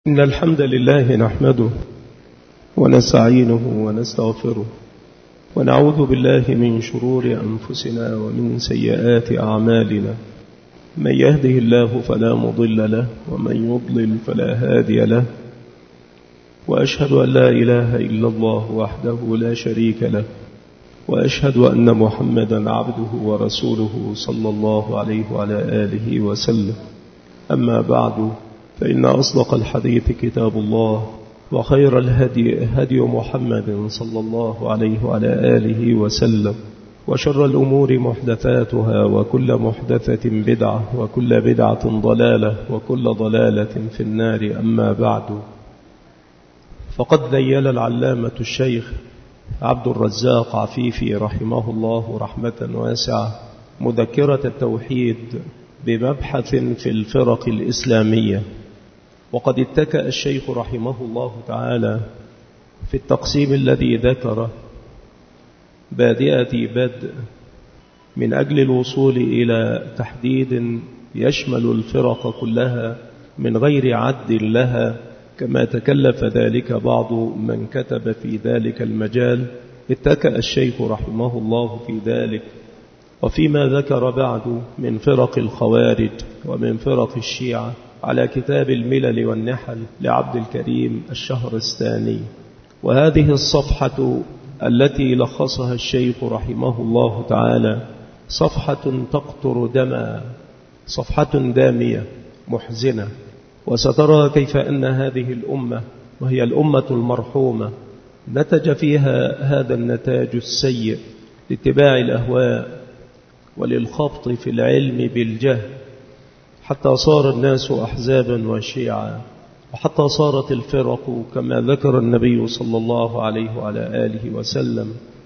إن الحمد لله نحمده ونستعينه ونستغفره ونعوذ بالله من شرور أنفسنا ومن سيئات أعمالنا. من يهده الله فلا مضل له ومن يضلل فلا هادي له، وأشهد أن لا إله إلا الله وحده لا شريك له، وأشهد أن محمدا عبده ورسوله صلى الله عليه وعلى آله وسلم. أما بعد، فإن أصدق الحديث كتاب الله، وخير الهدي هدي محمد صلى الله عليه وعلى آله وسلم، وشر الأمور محدثاتها، وكل محدثة بدعة، وكل بدعة ضلالة، وكل ضلالة في النار. أما بعد، فقد ذيل العلامة الشيخ عبد الرزاق عفيفي رحمه الله رحمة واسعة مذكرة التوحيد بمبحث في الفرق الإسلامية. وقد اتكأ الشيخ رحمه الله تعالى في التقسيم الذي ذكره بادئة بدء من أجل الوصول إلى تحديد يشمل الفرق كلها من غير عد لها، كما تكلف ذلك بعض من كتب في ذلك المجال. اتكأ الشيخ رحمه الله في ذلك، وفيما ذكر بعد من فرق الخوارج ومن فرق الشيعة على كتاب الملل والنحل لعبد الكريم الشهرستاني. وهذه الصفحة التي لخصها الشيخ رحمه الله تعالى صفحة تقطر دما، صفحة دامية محزنة. وسترى كيف أن هذه الأمة، وهي الأمة المرحومة، نتج فيها هذا النتاج السيء لاتباع الأهواء وللخبط في العلم بالجهل، حتى صار الناس أحزابا وشيعا، وحتى صارت الفرق كما ذكر النبي صلى الله عليه وعلى آله وسلم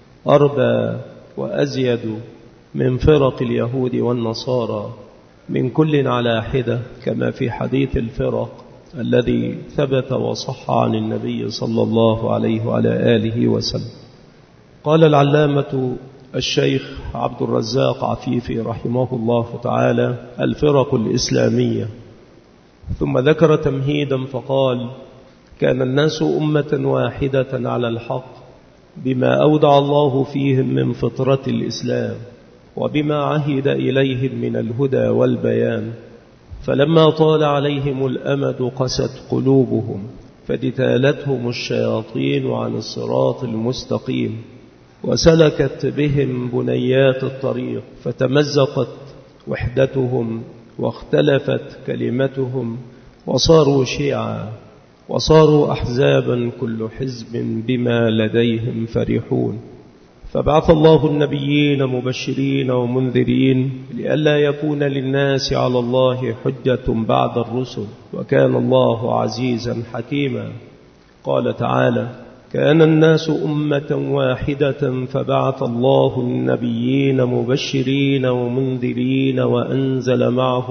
أربى وأزيد من فرق اليهود والنصارى، من كل على حدة، كما في حديث الفرق الذي ثبت وصح عن النبي صلى الله عليه وعلى آله وسلم. قال العلامة الشيخ عبد الرزاق عفيفي رحمه الله تعالى: الفرق الإسلامية. ثم ذكر تمهيدا فقال: كان الناس أمة واحدة على الحق بما أودع الله فيهم من فطرة الإسلام، وبما عهد إليهم من الهدى والبيان، فلما طال عليهم الأمد قست قلوبهم، فاجتالتهم الشياطين عن الصراط المستقيم، وسلكت بهم بنيات الطريق، فتمزقت وحدتهم واختلفت كلمتهم، وصاروا شيعا، وصاروا أحزابا، كل حزب بما لديهم فرحون. فبعث الله النبيين مبشرين ومنذرين لئلا يكون للناس على الله حجة بعد الرسل، وكان الله عزيزا حكيما. قال تعالى: كان الناس أمة واحدة فبعث الله النبيين مبشرين ومنذرين وأنزل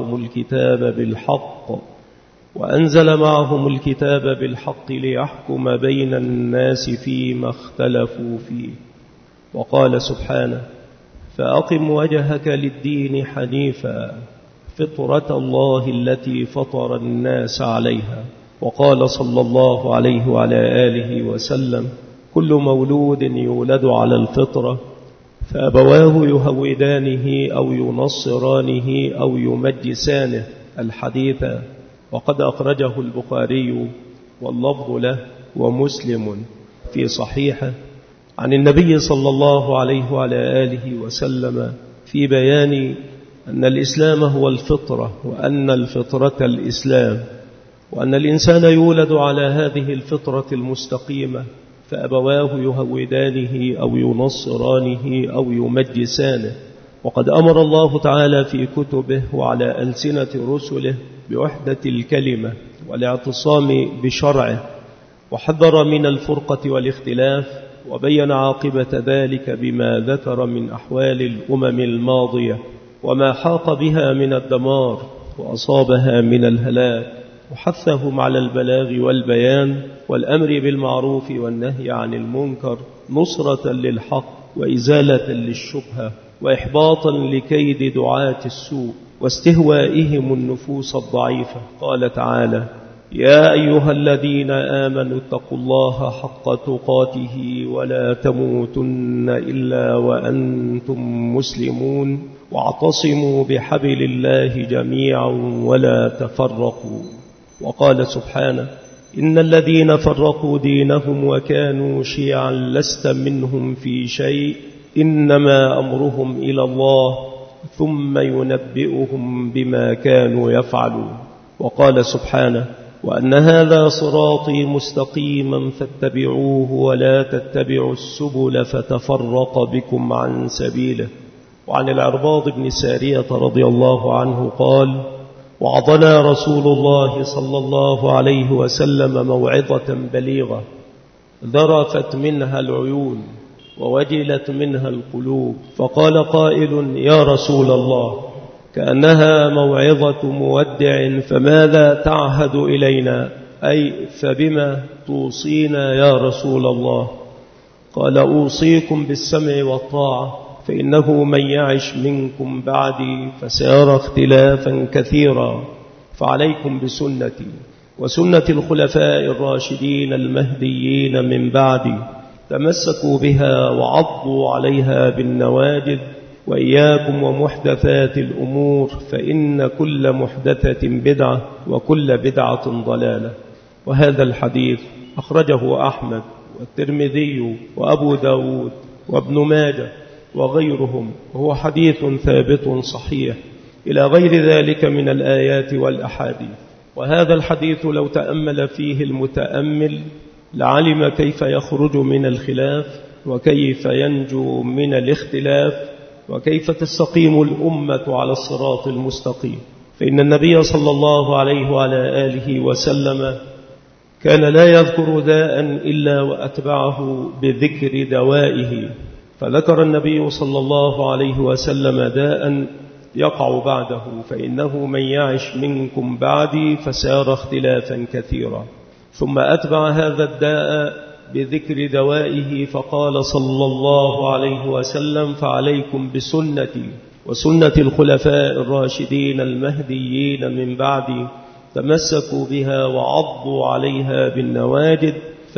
معهم الكتاب بالحق ليحكم بين الناس فيما اختلفوا فيه. وقال سبحانه: فأقم وجهك للدين حنيفا فطرة الله التي فطر الناس عليها. وقال صلى الله عليه وعلى آله وسلم: كل مولود يولد على الفطرة، فأبواه يهودانه أو ينصرانه أو يمجسانه. الحديث وقد أخرجه البخاري واللفظ له ومسلم في صحيحه عن النبي صلى الله عليه وعلى آله وسلم في بيان أن الإسلام هو الفطرة، وأن الفطرة الإسلام، وأن الإنسان يولد على هذه الفطرة المستقيمة، فأبواه يهودانه أو ينصرانه أو يمجسانه. وقد أمر الله تعالى في كتبه وعلى ألسنة رسله بوحدة الكلمة والاعتصام بشرعه، وحذر من الفرقة والاختلاف، وبين عاقبة ذلك بما ذكر من أحوال الأمم الماضية وما حاق بها من الدمار وأصابها من الهلاك، وحثهم على البلاغ والبيان والأمر بالمعروف والنهي عن المنكر، نصرة للحق وإزالة للشبهة، وإحباطا لكيد دعاة السوء واستهوائهم النفوس الضعيفة. قال تعالى: يا أيها الذين آمنوا اتقوا الله حق تقاته ولا تموتن إلا وأنتم مسلمون واعتصموا بحبل الله جميعا ولا تفرقوا. وقال سبحانه إن الذين فرقوا دينهم وكانوا شيعا لست منهم في شيء إنما أمرهم إلى الله ثم ينبئهم بما كانوا يفعلون. وقال سبحانه وأن هذا صراطي مستقيما فاتبعوه ولا تتبعوا السبل فتفرق بكم عن سبيله. وعن العرباض بن سارية رضي الله عنه قال وعظنا رسول الله صلى الله عليه وسلم موعظة بليغة ذرفت منها العيون ووجلت منها القلوب، فقال قائل يا رسول الله كأنها موعظة مودع فماذا تعهد إلينا، أي فبما توصينا يا رسول الله؟ قال أوصيكم بالسمع والطاعة فإنه من يعش منكم بعدي فسيرى اختلافا كثيرا، فعليكم بسنتي وسنة الخلفاء الراشدين المهديين من بعدي، تمسكوا بها وعضوا عليها بالنواجذ، وإياكم ومحدثات الأمور فإن كل محدثة بدعة وكل بدعة ضلالة. وهذا الحديث أخرجه أحمد والترمذي وأبو داود وابن ماجه وغيرهم، وهو حديث ثابت صحيح إلى غير ذلك من الآيات والأحاديث. وهذا الحديث لو تأمل فيه المتأمل لعلم كيف يخرج من الخلاف وكيف ينجو من الاختلاف وكيف تستقيم الأمة على الصراط المستقيم. فإن النبي صلى الله عليه وعلى آله وسلم كان لا يذكر داء إلا وأتبعه بذكر دوائه، فذكر النبي صلى الله عليه وسلم داء يقع بعده فإنه من يعش منكم بعدي فسيرى اختلافا كثيرا، ثم أتبع هذا الداء بذكر دوائه فقال صلى الله عليه وسلم فعليكم بسنتي وسنة الخلفاء الراشدين المهديين من بعدي، تمسكوا بها وعضوا عليها بالنواجذ،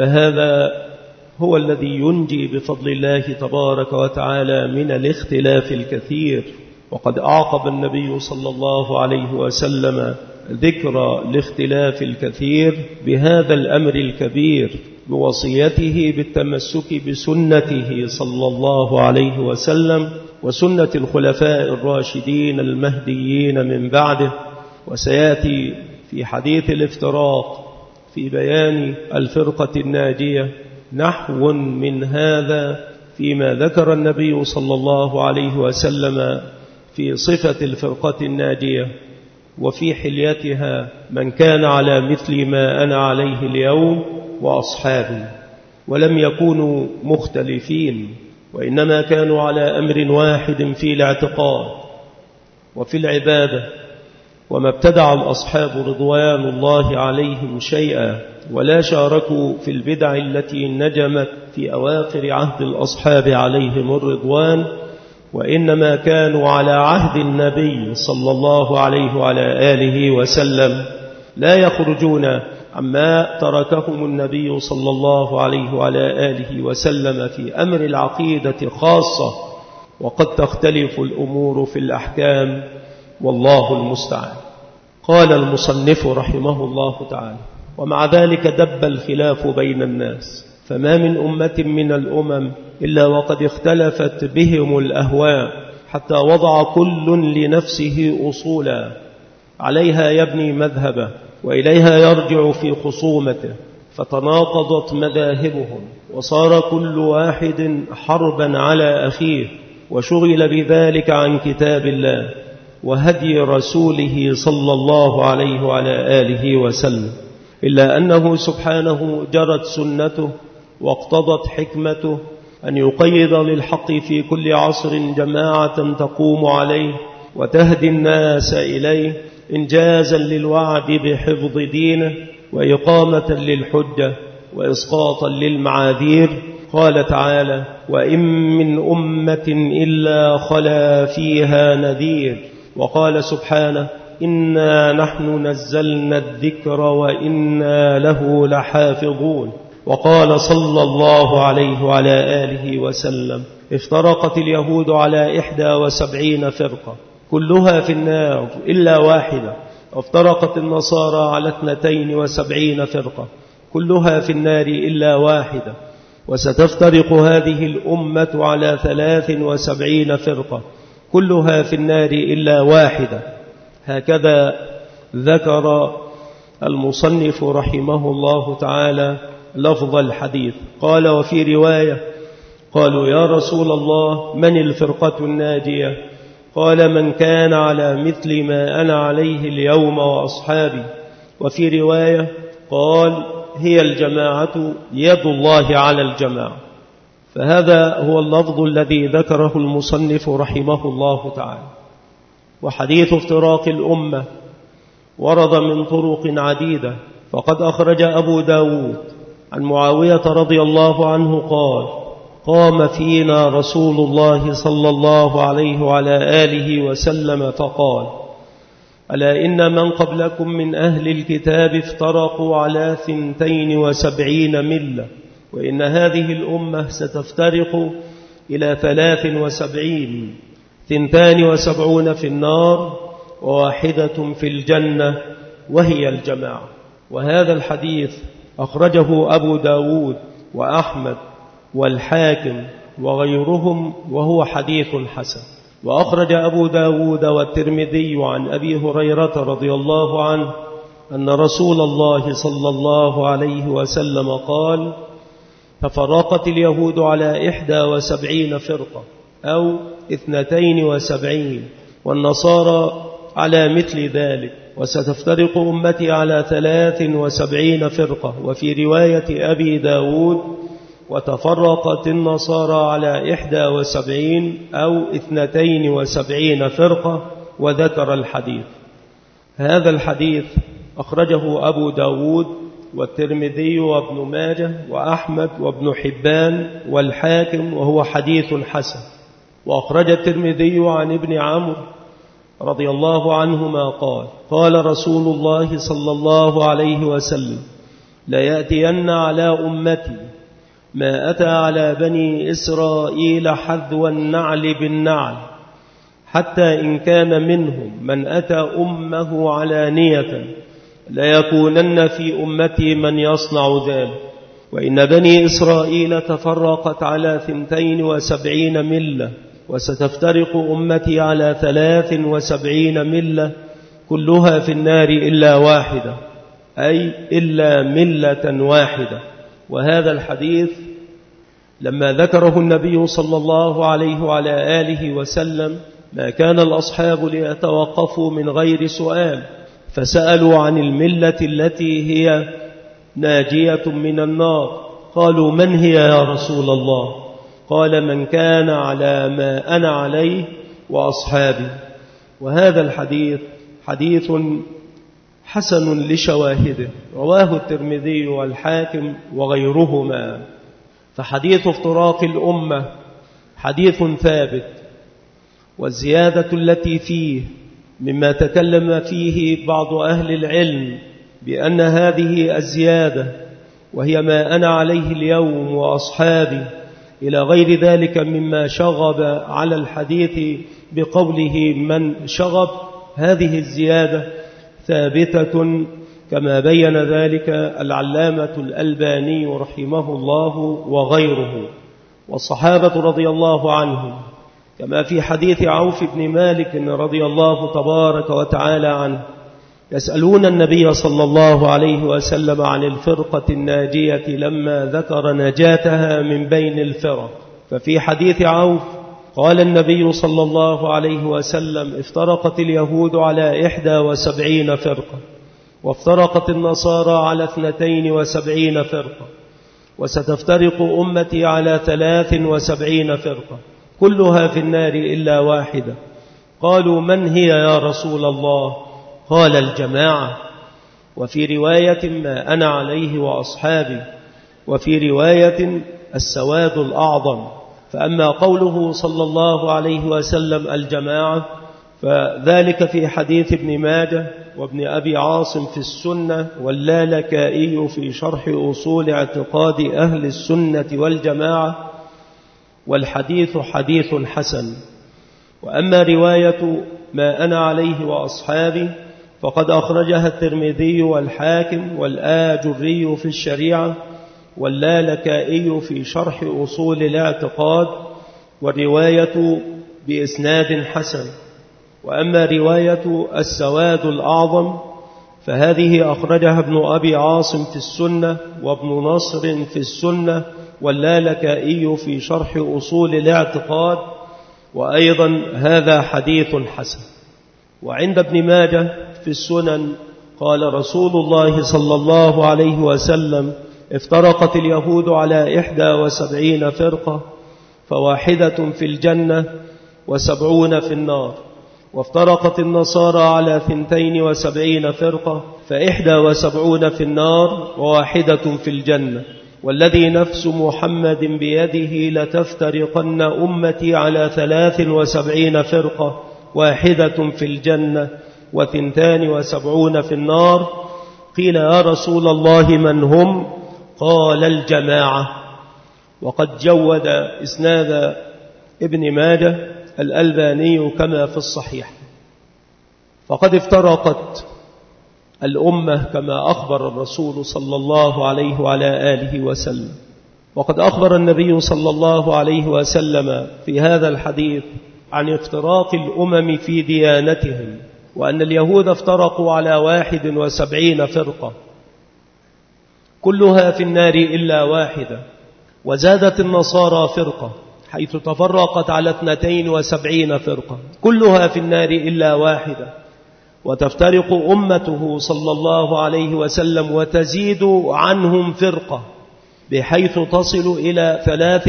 فهذا هو الذي ينجي بفضل الله تبارك وتعالى من الاختلاف الكثير. وقد أعقب النبي صلى الله عليه وسلم ذكر الاختلاف الكثير بهذا الأمر الكبير بوصيته بالتمسك بسنته صلى الله عليه وسلم وسنة الخلفاء الراشدين المهديين من بعده. وسيأتي في حديث الافتراق في بيان الفرقة الناجية نحو من هذا فيما ذكر النبي صلى الله عليه وسلم في صفة الفرقة الناجية وفي حليتها من كان على مثل ما أنا عليه اليوم وأصحابي، ولم يكونوا مختلفين وإنما كانوا على أمر واحد في الاعتقاد وفي العبادة، وما ابتدع الأصحاب رضوان الله عليهم شيئا ولا شاركوا في البدع التي نجمت في أواخر عهد الأصحاب عليهم الرضوان، وإنما كانوا على عهد النبي صلى الله عليه وعلى آله وسلم لا يخرجون عما تركهم النبي صلى الله عليه وعلى آله وسلم في أمر العقيدة خاصة، وقد تختلف الأمور في الأحكام والله المستعان. قال المصنف رحمه الله تعالى ومع ذلك دب الخلاف بين الناس، فما من أمة من الأمم إلا وقد اختلفت بهم الأهواء حتى وضع كل لنفسه أصولا عليها يبني مذهبه وإليها يرجع في خصومته، فتناقضت مذاهبهم وصار كل واحد حربا على أخيه، وشغل بذلك عن كتاب الله وهدي رسوله صلى الله عليه وعلى آله وسلم، إلا أنه سبحانه جرت سنته واقتضت حكمته أن يقيض للحق في كل عصر جماعة تقوم عليه وتهدي الناس إليه إنجازا للوعد بحفظ دينه وإقامة للحجة وإسقاطا للمعاذير. قال تعالى وإن من أمة إلا خلا فيها نذير. وقال سبحانه إنا نحن نزلنا الذكر وإنا له لحافظون. وقال صلى الله عليه وعلى آله وسلم: افترقت اليهود على 71 فرقة كلها في النار إلا واحدة، وافترقت النصارى على 72 فرقة كلها في النار إلا واحدة، وستفترق هذه الأمة على 73 فرقة كلها في النار إلا واحدة. هكذا ذكر المصنف رحمه الله تعالى لفظ الحديث. قال: وفي رواية قالوا: يا رسول الله، من الفرقة الناجية؟ قال: من كان على مثل ما أنا عليه اليوم وأصحابي. وفي رواية قال: هي الجماعة، يد الله على الجماعة. فهذا هو اللفظ الذي ذكره المصنف رحمه الله تعالى. وحديث افتراق الأمة ورد من طرق عديدة، فقد أخرج أبو داود عن معاوية رضي الله عنه قال: قام فينا رسول الله صلى الله عليه وعلى آله وسلم فقال: ألا إن من قبلكم من أهل الكتاب افترقوا على 72 ملة، وإن هذه الأمة ستفترق إلى 73، 72 في النار وواحدة في الجنة، وهي الجماعة. وهذا الحديث أخرجه أبو داود وأحمد والحاكم وغيرهم، وهو حديث حسن. وأخرج أبو داود والترمذي عن أبي هريرة رضي الله عنه أن رسول الله صلى الله عليه وسلم قال: تفرقت اليهود على 71 فرقة أو 72، والنصارى على مثل ذلك، وستفترق أمتي على 73 فرقة. وفي رواية أبي داود: وتفرقت النصارى على 71 أو 72 فرقة، وذكر الحديث. هذا الحديث أخرجه أبو داود والترمذي وابن ماجه وأحمد وابن حبان والحاكم، وهو حديث حسن. وأخرج الترمذي عن ابن عمرو رضي الله عنهما قال: قال رسول الله صلى الله عليه وسلم: لا يأتين على أمتي ما أتى على بني إسرائيل حذو النعل بالنعل، حتى إن كان منهم من أتى أمه علانية ليكونن في أمتي من يصنع ذلك. وإن بني إسرائيل تفرقت على 72 ملة، وستفترق أمتي على 73 ملة كلها في النار إلا واحدة، أي إلا ملة واحدة. وهذا الحديث لما ذكره النبي صلى الله عليه وعلى آله وسلم ما كان الأصحاب ليتوقفوا من غير سؤال، فسألوا عن الملة التي هي ناجية من النار. قالوا: من هي يا رسول الله؟ قال: من كان على ما أنا عليه وأصحابي. وهذا الحديث حديث حسن لشواهده، رواه الترمذي والحاكم وغيرهما. فحديث افتراق الأمة حديث ثابت، والزيادة التي فيه مما تكلم فيه بعض أهل العلم بأن هذه الزيادة وهي ما أنا عليه اليوم وأصحابي إلى غير ذلك مما شغب على الحديث بقوله من شغب، هذه الزيادة ثابتة كما بين ذلك العلامة الألباني رحمه الله وغيره والصحابة رضي الله عنهم، كما في حديث عوف بن مالك رضي الله تبارك وتعالى عنه: يسألون النبي صلى الله عليه وسلم عن الفرقة الناجية لما ذكر نجاتها من بين الفرق. ففي حديث عوف قال النبي صلى الله عليه وسلم: افترقت اليهود على 71 فرقة، وافترقت النصارى على 72 فرقة، وستفترق أمتي على 73 فرقة كلها في النار إلا واحدة. قالوا: من هي يا رسول الله؟ قال: الجماعة. وفي رواية: ما أنا عليه وأصحابي. وفي رواية: السواد الأعظم. فأما قوله صلى الله عليه وسلم الجماعة، فذلك في حديث ابن ماجه وابن أبي عاصم في السنة واللالكائي في شرح أصول اعتقاد أهل السنة والجماعة، والحديث حديث حسن. وأما رواية ما أنا عليه وأصحابي فقد أخرجها الترمذي والحاكم والآجري في الشريعة واللالكائي في شرح أصول الاعتقاد، والرواية بإسناد حسن. وأما رواية السواد الأعظم فهذه أخرجها ابن أبي عاصم في السنة وابن نصر في السنة واللالكائي في شرح أصول الاعتقاد، وأيضا هذا حديث حسن. وعند ابن ماجه في السنن قال رسول الله صلى الله عليه وسلم: افترقت اليهود على 71 فرقة، فواحدة في الجنة و70 في النار. وافترقت النصارى على 72 فرقة، ف71 في النار وواحدة في الجنة. والذي نفس محمد بيده لتفترقن أمتي على 73 فرقة، واحدة في الجنة و72 في النار. قيل: يا رسول الله من هم؟ قال: الجماعة. وقد جود إسناد ابن ماجه الألباني كما في الصحيح. فقد افترقت الأمة كما أخبر الرسول صلى الله عليه وعلى آله وسلم. وقد أخبر النبي صلى الله عليه وسلم في هذا الحديث عن افتراق الأمم في ديانتهم، وأن اليهود افترقوا على 71 فرقة كلها في النار إلا واحدة. وزادت النصارى فرقة حيث تفرقت على 72 فرقة كلها في النار إلا واحدة. وتفترق أمته صلى الله عليه وسلم وتزيد عنهم فرقة بحيث تصل إلى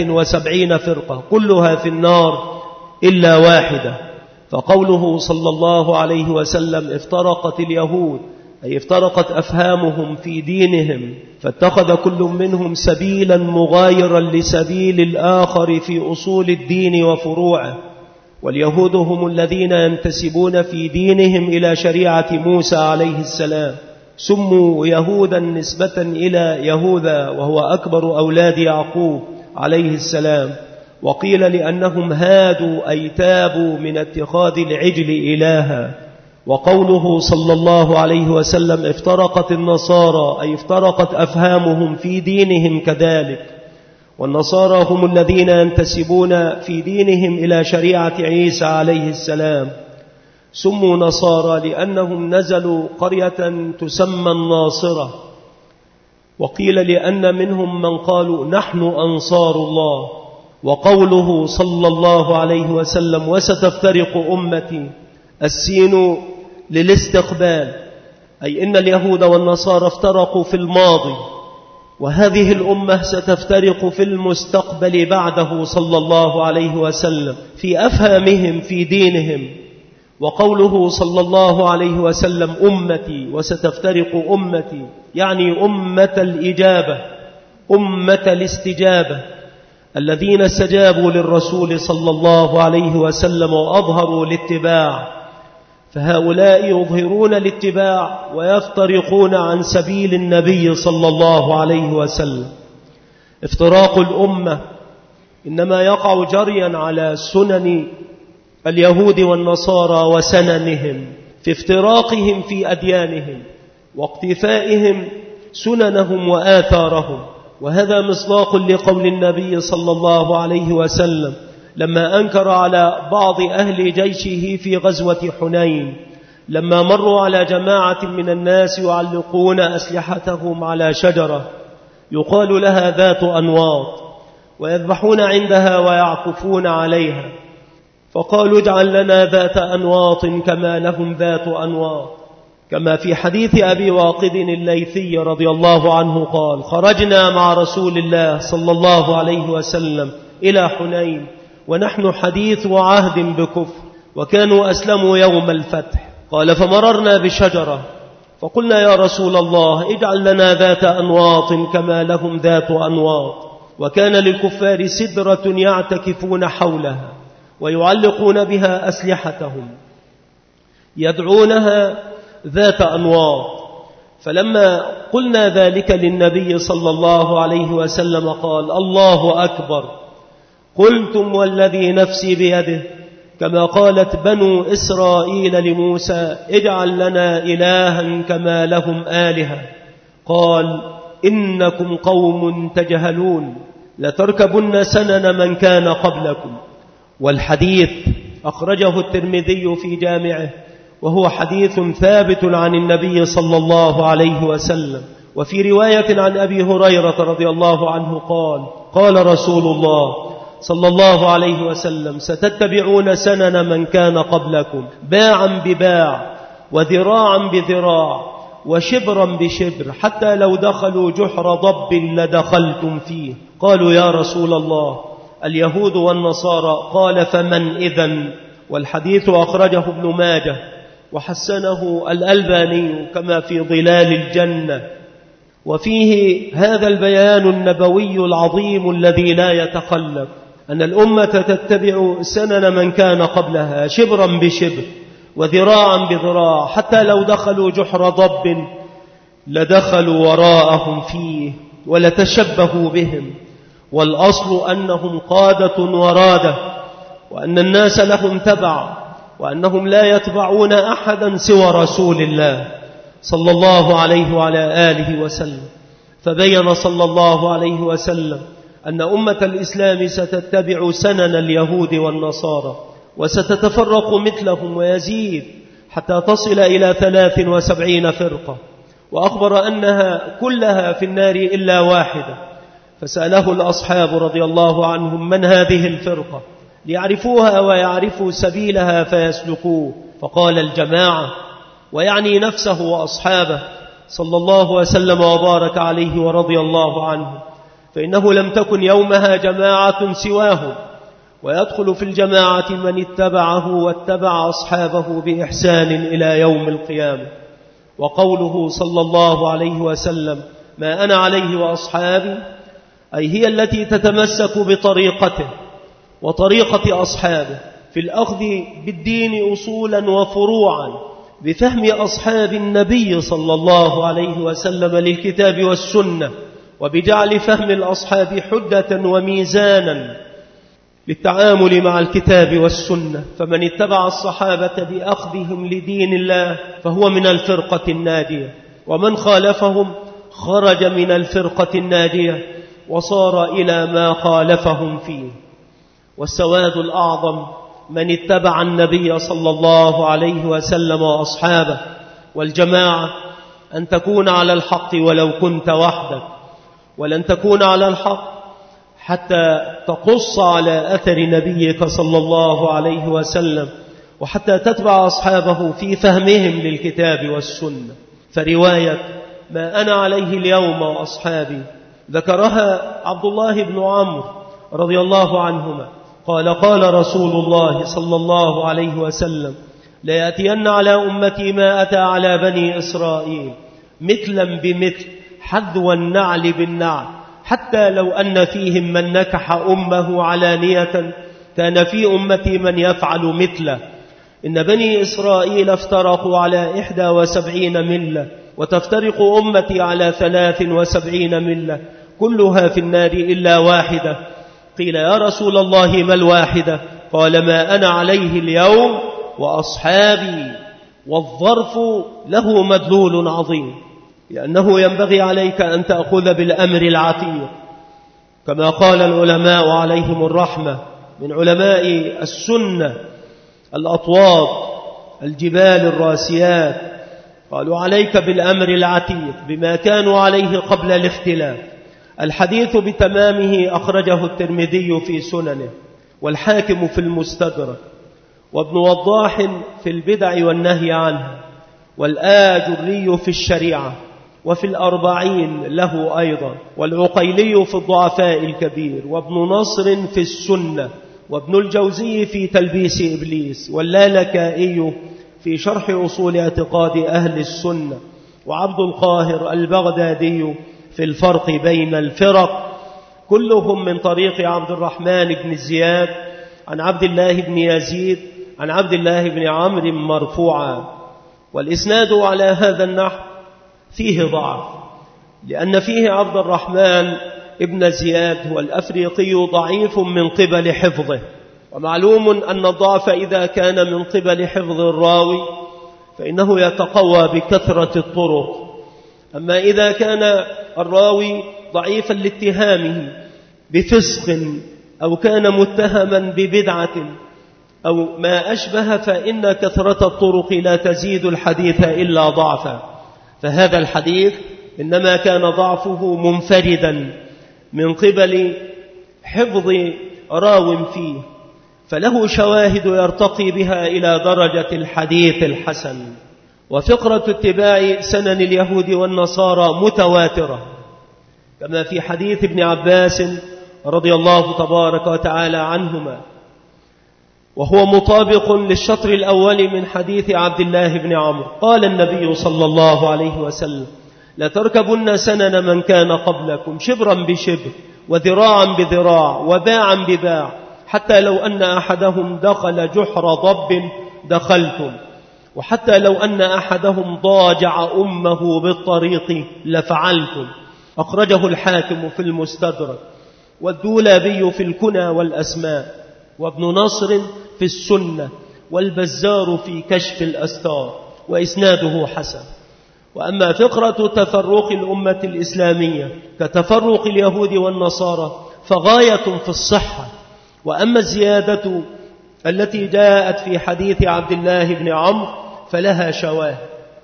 73 فرقة كلها في النار إلا واحدة. فقوله صلى الله عليه وسلم افترقت اليهود أي افترقت أفهامهم في دينهم، فاتخذ كل منهم سبيلا مغايرا لسبيل الآخر في أصول الدين وفروعه. واليهود هم الذين ينتسبون في دينهم إلى شريعة موسى عليه السلام، سموا يهودا نسبة إلى يهوذا وهو أكبر أولاد يعقوب عليه السلام. وقيل لأنهم هادوا أي تابوا من اتخاذ العجل إلها. وقوله صلى الله عليه وسلم افترقت النصارى أي افترقت أفهامهم في دينهم كذلك. والنصارى هم الذين ينتسبون في دينهم إلى شريعة عيسى عليه السلام، سموا نصارى لأنهم نزلوا قرية تسمى الناصرة. وقيل لأن منهم من قالوا نحن أنصار الله. وقوله صلى الله عليه وسلم وستفترق أمتي، السين للاستقبال أي إن اليهود والنصارى افترقوا في الماضي، وهذه الأمة ستفترق في المستقبل بعده صلى الله عليه وسلم في أفهامهم في دينهم. وقوله صلى الله عليه وسلم أمتي وستفترق أمتي يعني أمة الإجابة، أمة الاستجابة، الذين استجابوا للرسول صلى الله عليه وسلم وأظهروا الاتباع. فهؤلاء يظهرون الاتباع ويفترقون عن سبيل النبي صلى الله عليه وسلم. افتراق الأمة إنما يقع جريا على سنن اليهود والنصارى وسننهم في افتراقهم في أديانهم واقتفائهم سننهم وآثارهم. وهذا مصداق لقول النبي صلى الله عليه وسلم لما أنكر على بعض أهل جيشه في غزوة حنين، لما مروا على جماعة من الناس يعلقون أسلحتهم على شجرة يقال لها ذات أنواط، ويذبحون عندها ويعكفون عليها، فقالوا اجعل لنا ذات أنواط كما لهم ذات أنواط. كما في حديث أبي واقد الليثي رضي الله عنه قال خرجنا مع رسول الله صلى الله عليه وسلم إلى حنين ونحن حديث عهد بكفر، وكانوا أسلموا يوم الفتح. قال فمررنا بشجرة فقلنا يا رسول الله اجعل لنا ذات أنواط كما لهم ذات أنواط. وكان للكفار سدرة يعتكفون حولها ويعلقون بها أسلحتهم، يدعونها ذات أنواط. فلما قلنا ذلك للنبي صلى الله عليه وسلم قال: الله أكبر. قلتم والذي نفسي بيده، كما قالت بنو إسرائيل لموسى: اجعل لنا إلها كما لهم آلهة. قال: إنكم قوم تجهلون، لتركبن سنن من كان قبلكم. والحديث أخرجه الترمذي في جامعه، وهو حديث ثابت عن النبي صلى الله عليه وسلم. وفي رواية عن أبي هريرة رضي الله عنه قال: قال رسول الله صلى الله عليه وسلم: ستتبعون سنن من كان قبلكم، باعا بباع، وذراعا بذراع، وشبرا بشبر، حتى لو دخلوا جحر ضب لدخلتم فيه. قالوا: يا رسول الله، اليهود والنصارى. قال: فمن إذن؟ والحديث أخرجه ابن ماجه وحسنه الألباني كما في ظلال الجنة. وفيه هذا البيان النبوي العظيم الذي لا يتخلف، أن الأمة تتبع سنن من كان قبلها شبرا بشبر وذراعا بذراع، حتى لو دخلوا جحر ضب لدخلوا وراءهم فيه ولتشبهوا بهم. والأصل أنهم قادة ورادة، وأن الناس لهم تبع، وأنهم لا يتبعون أحدا سوى رسول الله صلى الله عليه وعلى آله وسلم. فبين صلى الله عليه وسلم أن أمة الإسلام ستتبع سنن اليهود والنصارى، وستتفرق مثلهم ويزيد حتى تصل إلى 73 فرقة، وأخبر أنها كلها في النار إلا واحدة. فسأله الأصحاب رضي الله عنهم: من هذه الفرقة؟ ليعرفوها ويعرفوا سبيلها فيسلكوه. فقال: الجماعة، ويعني نفسه وأصحابه صلى الله وسلم وبارك عليه ورضي الله عنه، فإنه لم تكن يومها جماعة سواهم، ويدخل في الجماعة من اتبعه واتبع أصحابه بإحسان إلى يوم القيامة. وقوله صلى الله عليه وسلم: ما أنا عليه وأصحابي، أي هي التي تتمسك بطريقته وطريقة أصحابه في الأخذ بالدين أصولا وفروعا، بفهم أصحاب النبي صلى الله عليه وسلم للكتاب والسنة، وبجعل فهم الأصحاب حجة وميزانا للتعامل مع الكتاب والسنة. فمن اتبع الصحابة بأخذهم لدين الله فهو من الفرقة الناجية، ومن خالفهم خرج من الفرقة الناجية وصار إلى ما خالفهم فيه. والسواد الأعظم من اتبع النبي صلى الله عليه وسلم وأصحابه. والجماعة أن تكون على الحق ولو كنت وحدك، ولن تكون على الحق حتى تقص على أثر نبيك صلى الله عليه وسلم، وحتى تتبع أصحابه في فهمهم للكتاب والسنة. فرواية ما أنا عليه اليوم وأصحابي ذكرها عبد الله بن عمرو رضي الله عنهما قال: قال رسول الله صلى الله عليه وسلم: ليأتين على أمتي ما أتى على بني إسرائيل، مثلا بمثل، حذو النعل بالنعل، حتى لو أن فيهم من نكح أمه علانية كان في أمتي من يفعل مثله. إن بني إسرائيل افترقوا على 71 ملة، وتفترق أمتي على 73 ملة، كلها في النار إلا واحدة. قيل: يا رسول الله ما الواحدة؟ قال: ما أنا عليه اليوم وأصحابي. والظرف له مدلول عظيم، لأنه ينبغي عليك أن تأخذ بالأمر العتيق، كما قال العلماء عليهم الرحمة من علماء السنة الأطواد الجبال الراسيات، قالوا: عليك بالأمر العتيق بما كانوا عليه قبل الاختلاف. الحديث بتمامه أخرجه الترمذي في سننه، والحاكم في المستدرك، وابن وضاح في البدع والنهي عنها، والآجري في الشريعة، وفي الأربعين له أيضا، والعقيلي في الضعفاء الكبير، وابن نصر في السنة، وابن الجوزي في تلبيس إبليس، واللالكائي في شرح أصول اعتقاد أهل السنة، وعبد القاهر البغدادي في الفرق بين الفرق، كلهم من طريق عبد الرحمن بن زياد عن عبد الله بن يزيد عن عبد الله بن عمرو مرفوعا. والإسناد على هذا النحو فيه ضعف، لأن فيه عبد الرحمن ابن زياد والأفريقي ضعيف من قبل حفظه، ومعلوم أن الضعف إذا كان من قبل حفظ الراوي فإنه يتقوى بكثرة الطرق. أما إذا كان الراوي ضعيفا لاتهامه بفسق أو كان متهما ببدعة أو ما أشبه، فإن كثرة الطرق لا تزيد الحديث إلا ضعفا. فهذا الحديث إنما كان ضعفه منفردا من قبل حفظ راو فيه، فله شواهد يرتقي بها إلى درجة الحديث الحسن. وفقرة اتباع سنن اليهود والنصارى متواترة، كما في حديث ابن عباس رضي الله تبارك وتعالى عنهما، وهو مطابق للشطر الأول من حديث عبد الله بن عمرو. قال النبي صلى الله عليه وسلم: لتركبن سنن من كان قبلكم شبرا بشبر وذراعا بذراع وباعا بباع، حتى لو أن أحدهم دخل جحر ضب دخلتم، وحتى لو أن أحدهم ضاجع أمه بالطريق لفعلتم. أخرجه الحاكم في المستدرك، والدولابي في الكنى والأسماء، وابن نصر في السنة، والبزار في كشف الأستار، وإسناده حسن. وأما فقرة تفرق الأمة الإسلامية كتفرق اليهود والنصارى فغاية في الصحة. وأما الزيادة التي جاءت في حديث عبد الله بن عمرو فلها شواهد.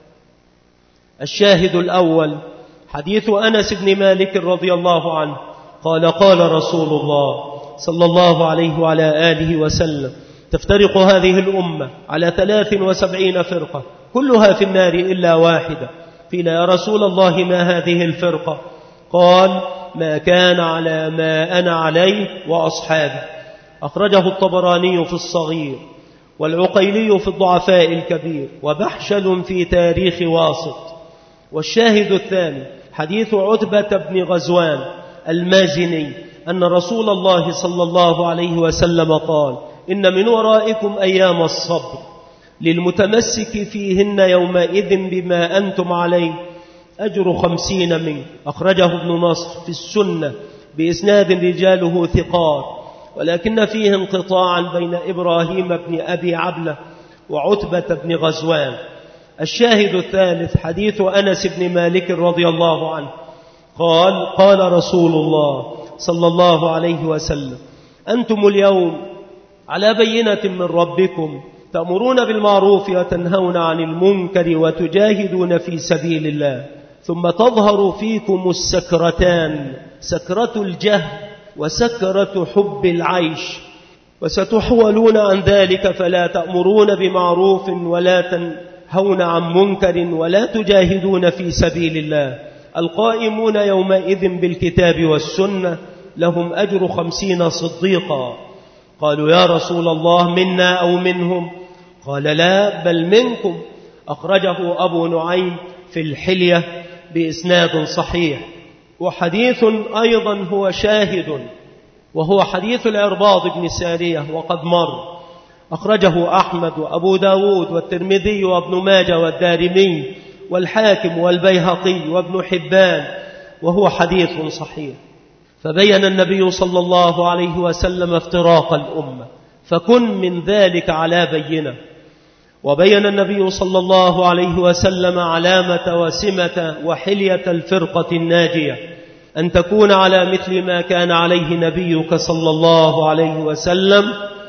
الشاهد الأول حديث أنس بن مالك رضي الله عنه قال: قال رسول الله صلى الله عليه وعلى آله وسلم: تفترق هذه الأمة على 73 فرقة كلها في النار إلا واحدة. قيل: يا رسول الله ما هذه الفرقة؟ قال: ما كان على ما أنا عليه وأصحابي. أخرجه الطبراني في الصغير، والعقيلي في الضعفاء الكبير، وبحشل في تاريخ واسط. والشاهد الثاني حديث عتبة بن غزوان المازني أن رسول الله صلى الله عليه وسلم قال: إن من ورائكم أيام الصبر للمتمسك فيهن يومئذ بما أنتم عليه أجر 50 منه. أخرجه ابن نصر في السنة بإسناد رجاله ثقات، ولكن فيه انقطاعا بين إبراهيم بن أبي عبلة وعتبة بن غزوان. الشاهد الثالث حديث أنس بن مالك رضي الله عنه قال: قال رسول الله صلى الله عليه وسلم: أنتم اليوم على بينة من ربكم، تأمرون بالمعروف وتنهون عن المنكر وتجاهدون في سبيل الله، ثم تظهر فيكم السكرتان، سكرة الجهل وسكرة حب العيش، وستحولون عن ذلك فلا تأمرون بمعروف ولا تنهون عن منكر ولا تجاهدون في سبيل الله. القائمون يومئذ بالكتاب والسنة لهم أجر 50 صديقا. قالوا: يا رسول الله منا أو منهم؟ قال: لا، بل منكم. أخرجه أبو نعيم في الحلية بإسناد صحيح. وحديث أيضا هو شاهد، وهو حديث العرباض بن سارية وقد مر. أخرجه أحمد وأبو داود والترمذي وابن ماجه والدارمي والحاكم والبيهقي وابن حبان، وهو حديث صحيح. فبين النبي صلى الله عليه وسلم افتراق الأمة، فكن من ذلك على بينة. وبين النبي صلى الله عليه وسلم علامة وسمة وحلية الفرقة الناجية، أن تكون على مثل ما كان عليه نبيك صلى الله عليه وسلم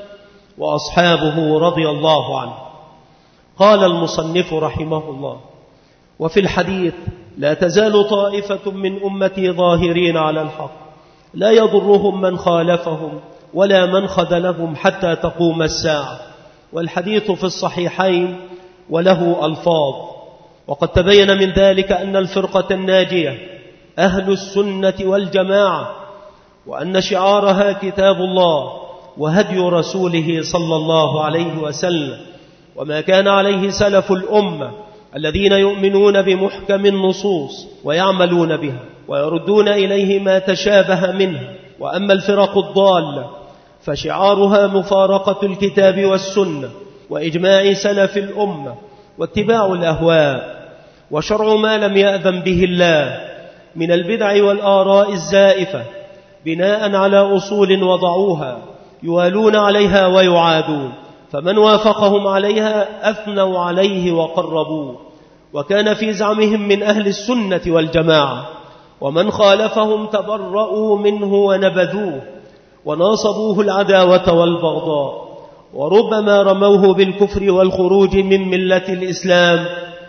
وأصحابه رضي الله عنه. قال المصنف رحمه الله: وفي الحديث: لا تزال طائفة من أمتي ظاهرين على الحق، لا يضرهم من خالفهم ولا من خذلهم حتى تقوم الساعة. والحديث في الصحيحين وله ألفاظ. وقد تبين من ذلك أن الفرقة الناجية أهل السنة والجماعة، وأن شعارها كتاب الله وهدي رسوله صلى الله عليه وسلم، وما كان عليه سلف الأمة الذين يؤمنون بمحكم النصوص ويعملون بها ويردون إليه ما تشابه منها. وأما الفرق الضالة فشعارها مفارقة الكتاب والسنة وإجماع سلف الأمة واتباع الأهواء وشرع ما لم يأذن به الله من البدع والآراء الزائفة بناء على أصول وضعوها يوالون عليها ويعادون، فمن وافقهم عليها أثنوا عليه وقربوه، وكان في زعمهم من أهل السنة والجماعة، ومن خالفهم تبرؤوا منه ونبذوه وناصبوه العداوة والبغضاء، وربما رموه بالكفر والخروج من ملة الإسلام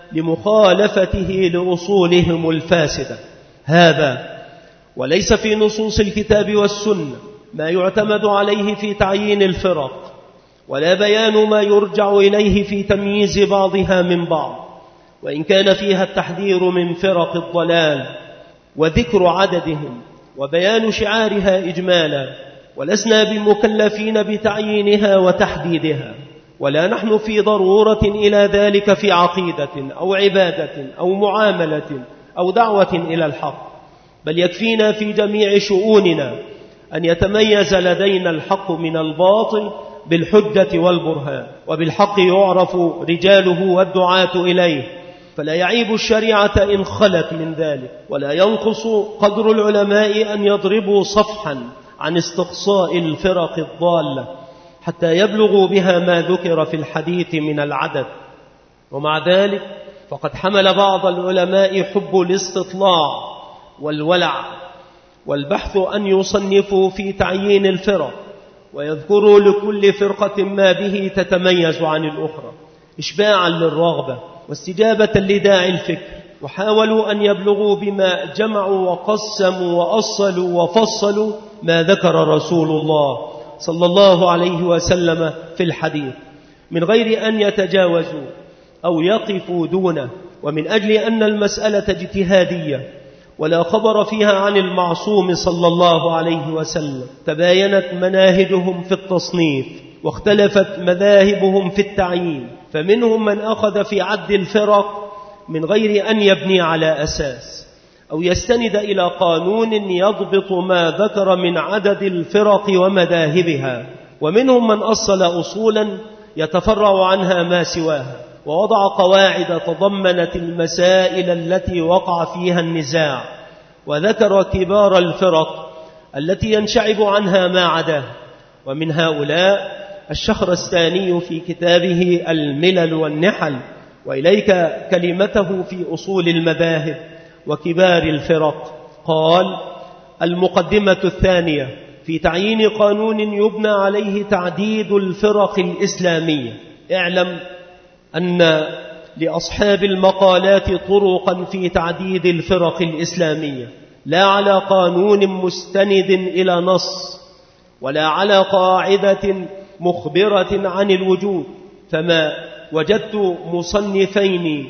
لمخالفته لأصولهم الفاسدة. هذا وليس في نصوص الكتاب والسنة ما يعتمد عليه في تعيين الفرق، ولا بيان ما يرجع إليه في تمييز بعضها من بعض، وإن كان فيها التحذير من فرق الضلال وذكر عددهم وبيان شعارها إجمالا، ولسنا بمكلفين بتعيينها وتحديدها، ولا نحن في ضرورة إلى ذلك في عقيدة أو عبادة أو معاملة أو دعوة إلى الحق، بل يكفينا في جميع شؤوننا أن يتميز لدينا الحق من الباطل بالحجة والبرهان، وبالحق يعرف رجاله والدعاة إليه، فلا يعيب الشريعة إن خلت من ذلك، ولا ينقص قدر العلماء أن يضربوا صفحا عن استقصاء الفرق الضالة حتى يبلغوا بها ما ذكر في الحديث من العدد. ومع ذلك فقد حمل بعض العلماء حب الاستطلاع والولع والبحث أن يصنفوا في تعيين الفرق، ويذكروا لكل فرقة ما به تتميز عن الأخرى إشباعا للرغبة واستجابة لداعي الفكر، وحاولوا أن يبلغوا بما جمعوا وقسموا وأصلوا وفصلوا ما ذكر رسول الله صلى الله عليه وسلم في الحديث، من غير أن يتجاوزوا أو يقفوا دونه، ومن أجل أن المسألة اجتهادية ولا خبر فيها عن المعصوم صلى الله عليه وسلم، تباينت مناهجهم في التصنيف واختلفت مذاهبهم في التعيين، فمنهم من أخذ في عد الفرق من غير أن يبني على أساس أو يستند إلى قانون يضبط ما ذكر من عدد الفرق ومذاهبها، ومنهم من أصل أصولا يتفرع عنها ما سواها، ووضع قواعد تضمنت المسائل التي وقع فيها النزاع، وذكر كبار الفرق التي ينشعب عنها ما عداه. ومن هؤلاء الشخرستاني في كتابه الملل والنحل، وإليك كلمته في أصول المذاهب وكبار الفرق، قال: المقدمة الثانية في تعيين قانون يبنى عليه تعديد الفرق الإسلامية. اعلم أن لأصحاب المقالات طرقا في تعديد الفرق الإسلامية، لا على قانون مستند إلى نص ولا على قاعدة مخبرة عن الوجود، فما وجدت مصنفين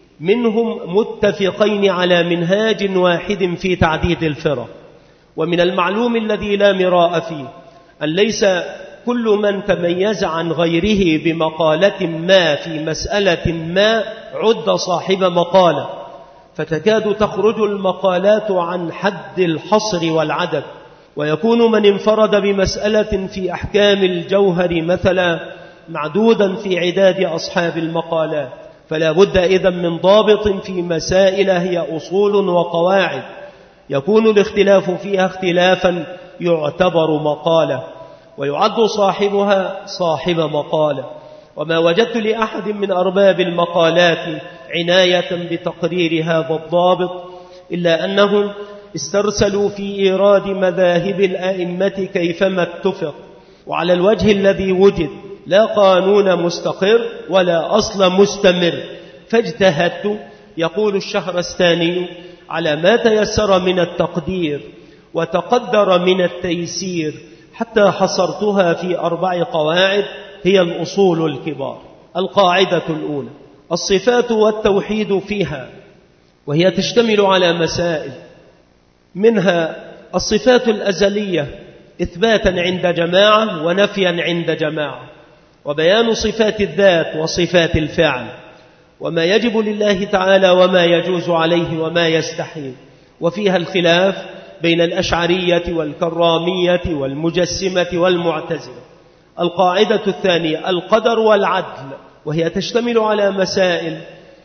منهم متفقين على منهاج واحد في تعديد الفرق. ومن المعلوم الذي لا مراء فيه أن ليس كل من تميز عن غيره بمقالة ما في مسألة ما عد صاحب مقالة، فتكاد تخرج المقالات عن حد الحصر والعدد، ويكون من انفرد بمسألة في أحكام الجوهر مثلا معدودا في عداد أصحاب المقالات، فلا بد إذن من ضابط في مسائل هي أصول وقواعد يكون الاختلاف فيها اختلافا يعتبر مقالة، ويعد صاحبها صاحب مقالة. وما وجدت لأحد من أرباب المقالات عناية بتقرير هذا الضابط، إلا أنهم استرسلوا في إيراد مذاهب الأئمة كيفما اتفق وعلى الوجه الذي وجد، لا قانون مستقر ولا أصل مستمر، فاجتهدت، يقول الشخرستاني، على ما تيسر من التقدير وتقدر من التيسير، حتى حصرتها في 4 قواعد هي الأصول الكبار. القاعدة الأولى: الصفات والتوحيد فيها، وهي تشتمل على مسائل، منها الصفات الأزلية إثباتا عند جماعة ونفيا عند جماعة، وبيان صفات الذات وصفات الفعل، وما يجب لله تعالى وما يجوز عليه وما يستحيل، وفيها الخلاف بين الأشعرية والكرامية والمجسمة والمعتزلة. القاعدة الثانية القدر والعدل، وهي تشتمل على مسائل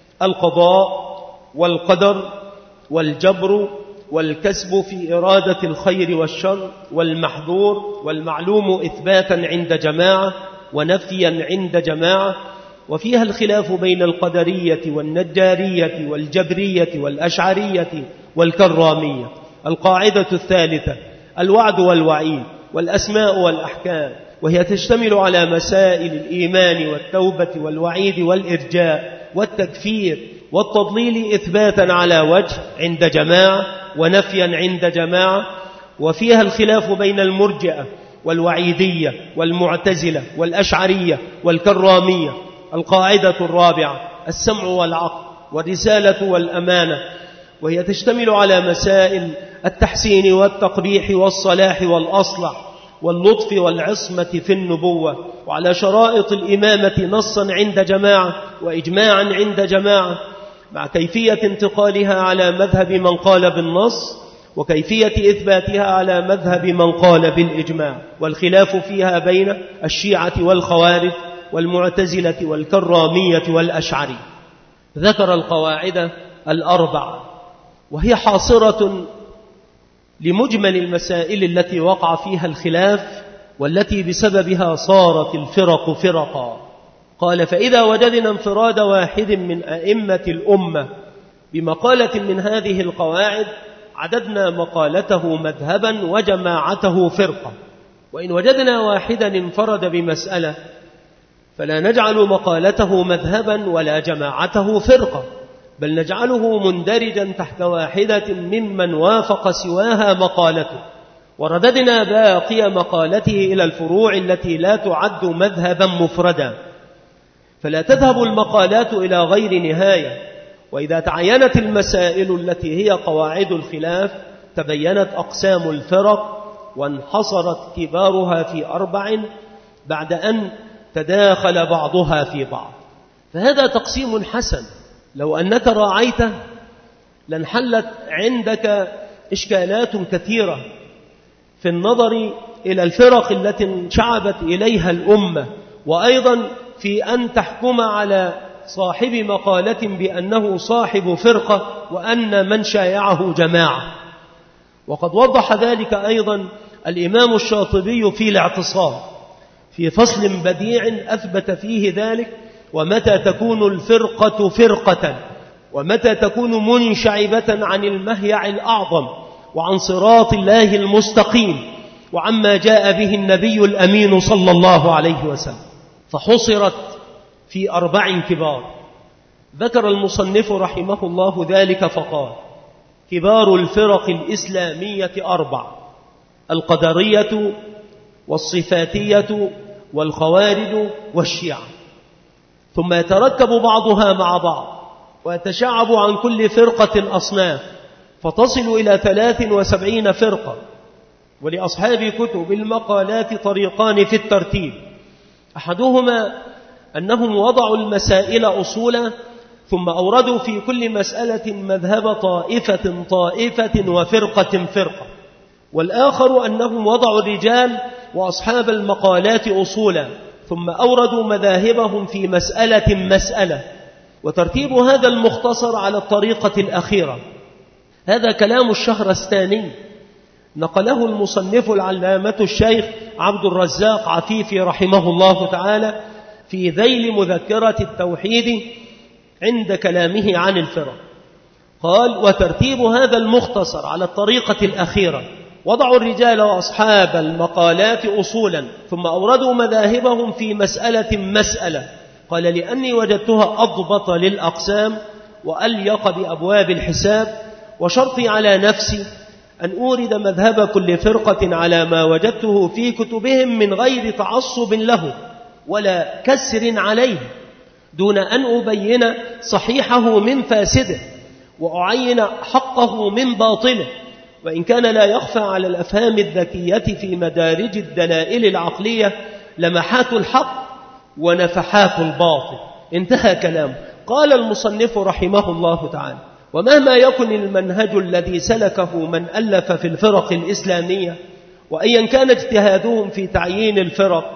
القضاء والقدر والجبر والكسب في إرادة الخير والشر والمحظور والمعلوم إثباتا عند جماعة ونفيا عند جماعة، وفيها الخلاف بين القدرية والنجارية والجبرية والأشعرية والكرامية. القاعدة الثالثة الوعد والوعيد والأسماء والأحكام، وهي تشتمل على مسائل الإيمان والتوبة والوعيد والإرجاء والتكفير والتضليل إثباتا على وجه عند جماعة ونفيا عند جماعة، وفيها الخلاف بين المرجئة والوعيدية والمعتزلة والأشعرية والكرامية. القاعدة الرابعة السمع والعقل والرسالة والأمانة، وهي تشتمل على مسائل التحسين والتقبيح والصلاح والأصلح واللطف والعصمة في النبوة، وعلى شرائط الإمامة نصا عند جماعة وإجماعا عند جماعة، مع كيفية انتقالها على مذهب من قال بالنص وكيفية إثباتها على مذهب من قال بالإجماع، والخلاف فيها بين الشيعة والخوارج والمعتزلة والكرامية والأشعري. ذكر القواعد الأربعة، وهي حاصرة لمجمل المسائل التي وقع فيها الخلاف والتي بسببها صارت الفرق فرقا. قال: فإذا وجدنا انفراد واحد من أئمة الأمة بمقالة من هذه القواعد عددنا مقالته مذهبا وجماعته فرقة، وإن وجدنا واحدا انفرد بمسألة فلا نجعل مقالته مذهبا ولا جماعته فرقة، بل نجعله مندرجا تحت واحدة ممن وافق سواها مقالته، ورددنا باقي مقالته إلى الفروع التي لا تعد مذهبا مفردا، فلا تذهب المقالات إلى غير نهاية. وإذا تعينت المسائل التي هي قواعد الخلاف تبينت أقسام الفرق، وانحصرت كبارها في 4 بعد أن تداخل بعضها في بعض. فهذا تقسيم حسن، لو أنك راعيته لانحلت عندك إشكالات كثيرة في النظر إلى الفرق التي انشعبت إليها الأمة، وأيضا في أن تحكم على صاحب مقالة بأنه صاحب فرقة وأن من شايعه جماعة. وقد وضح ذلك أيضا الإمام الشاطبي في الاعتصام في فصل بديع أثبت فيه ذلك: ومتى تكون الفرقة فرقة، ومتى تكون منشعبة عن المهيع الأعظم وعن صراط الله المستقيم وعما جاء به النبي الأمين صلى الله عليه وسلم. فحصرت في 4 كبار. ذكر المصنف رحمه الله ذلك فقال: كبار الفرق الإسلامية 4: القدرية والصفاتية والخوارج والشيعة، ثم يتركب بعضها مع بعض ويتشعب عن كل فرقة أصناف فتصل إلى 73 فرقة. ولأصحاب كتب المقالات طريقان في الترتيب: أحدهما أنهم وضعوا المسائل أصولا ثم أوردوا في كل مسألة مذهب طائفة وفرقة فرقة، والآخر أنهم وضعوا الرجال وأصحاب المقالات أصولا ثم أوردوا مذاهبهم في مسألة، وترتيب هذا المختصر على الطريقة الأخيرة. هذا كلام الشهرستاني نقله المصنف العلامة الشيخ عبد الرزاق عفيفي رحمه الله تعالى في ذيل مذكرة التوحيد عند كلامه عن الفرق. قال: وترتيب هذا المختصر على الطريقة الأخيرة: وضعوا الرجال وأصحاب المقالات أصولا ثم أوردوا مذاهبهم في مسألة. قال: لأني وجدتها أضبط للأقسام وأليق بأبواب الحساب، وشرطي على نفسي أن أورد مذهب كل فرقة على ما وجدته في كتبهم من غير تعصب له ولا كسر عليه، دون أن أبين صحيحه من فاسده وأعين حقه من باطله، وإن كان لا يخفى على الأفهام الذكية في مدارج الدلائل العقلية لمحات الحق ونفحات الباطل. انتهى كلامه. قال المصنف رحمه الله تعالى: ومهما يكن المنهج الذي سلكه من ألف في الفرق الإسلامية، وأيا كان اجتهادهم في تعيين الفرق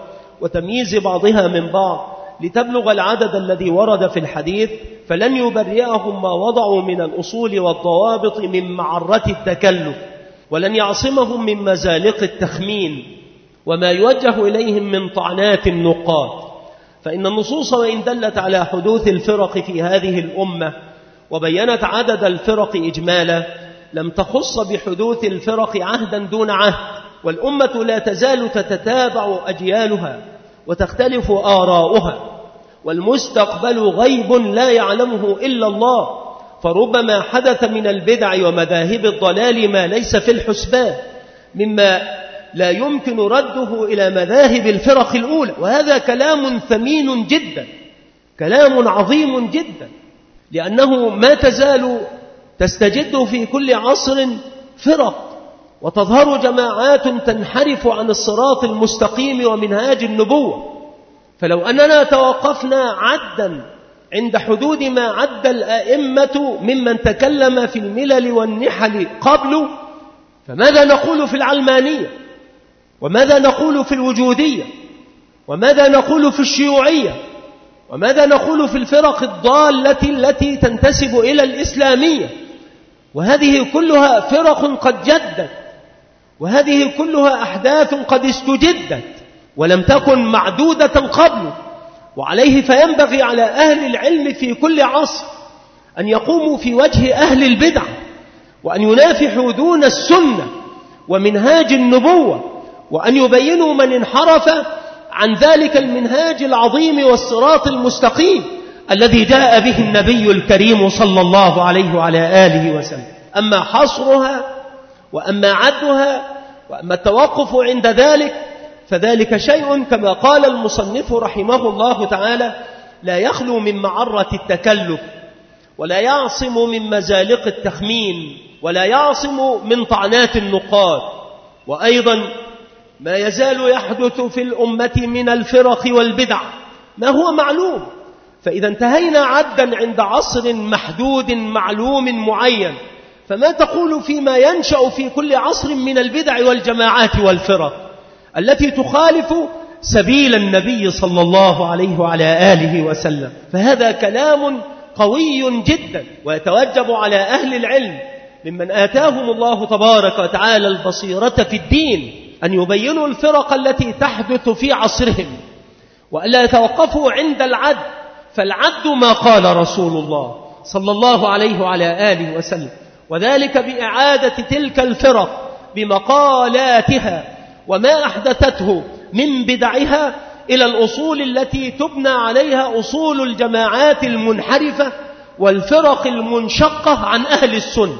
وتمييز بعضها من بعض لتبلغ العدد الذي ورد في الحديث، فلن يبرئهم ما وضعوا من الأصول والضوابط من معرة التكلف، ولن يعصمهم من مزالق التخمين وما يوجه إليهم من طعنات النقاد. فإن النصوص وإن دلت على حدوث الفرق في هذه الأمة وبينت عدد الفرق إجمالا، لم تخص بحدوث الفرق عهدا دون عهد، والأمة لا تزال تتتابع أجيالها وتختلف آراؤها، والمستقبل غيب لا يعلمه إلا الله، فربما حدث من البدع ومذاهب الضلال ما ليس في الحسبان مما لا يمكن رده إلى مذاهب الفرق الأولى. وهذا كلام ثمين جدا، كلام عظيم جدا، لأنه ما تزال تستجد في كل عصر فرق وتظهر جماعات تنحرف عن الصراط المستقيم ومنهاج النبوة. فلو أننا توقفنا عدا عند حدود ما عد الأئمة ممن تكلم في الملل والنحل قبل، فماذا نقول في العلمانية؟ وماذا نقول في الوجودية؟ وماذا نقول في الشيوعية؟ وماذا نقول في الفرق الضالة التي تنتسب إلى الإسلامية؟ وهذه كلها فرق قد جدت، وهذه كلها أحداث قد استجدت ولم تكن معدودة قبل. وعليه فينبغي على أهل العلم في كل عصر أن يقوموا في وجه أهل البدع، وأن ينافحوا دون السنة ومنهاج النبوة، وأن يبينوا من انحرف عن ذلك المنهاج العظيم والصراط المستقيم الذي جاء به النبي الكريم صلى الله عليه وعلى آله وسلم. أما حصرها وأما عدها وأما التوقف عند ذلك فذلك شيء كما قال المصنف رحمه الله تعالى لا يخلو من معرة التكلف، ولا يعصم من مزالق التخمين، ولا يعصم من طعنات النقاد. وأيضا ما يزال يحدث في الأمة من الفرق والبدع ما هو معلوم. فإذا انتهينا عدا عند عصر محدود معلوم معين، فما تقول فيما ينشأ في كل عصر من البدع والجماعات والفرق التي تخالف سبيل النبي صلى الله عليه وعلى آله وسلم؟ فهذا كلام قوي جدا، ويتوجب على أهل العلم ممن آتاهم الله تبارك وتعالى البصيرة في الدين أن يبينوا الفرق التي تحدث في عصرهم، وألا يتوقفوا عند العد، فالعد ما قال رسول الله صلى الله عليه وعلى آله وسلم، وذلك بإعادة تلك الفرق بمقالاتها وما أحدثته من بدعها إلى الأصول التي تبنى عليها أصول الجماعات المنحرفة والفرق المنشقة عن أهل السنة.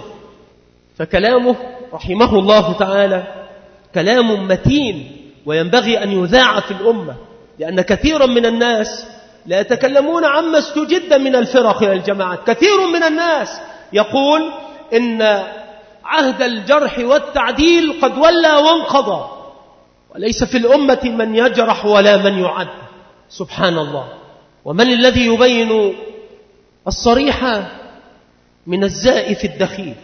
فكلامه رحمه الله تعالى كلام متين، وينبغي أن يذاع في الأمة، لأن كثيرا من الناس لا يتكلمون عما استجد من الفرق والجماعات. كثير من الناس يقول إن عهد الجرح والتعديل قد ولى وانقضى، وليس في الأمة من يجرح ولا من يعد. سبحان الله. ومن الذي يبين الصريح من الزائف الدخيل؟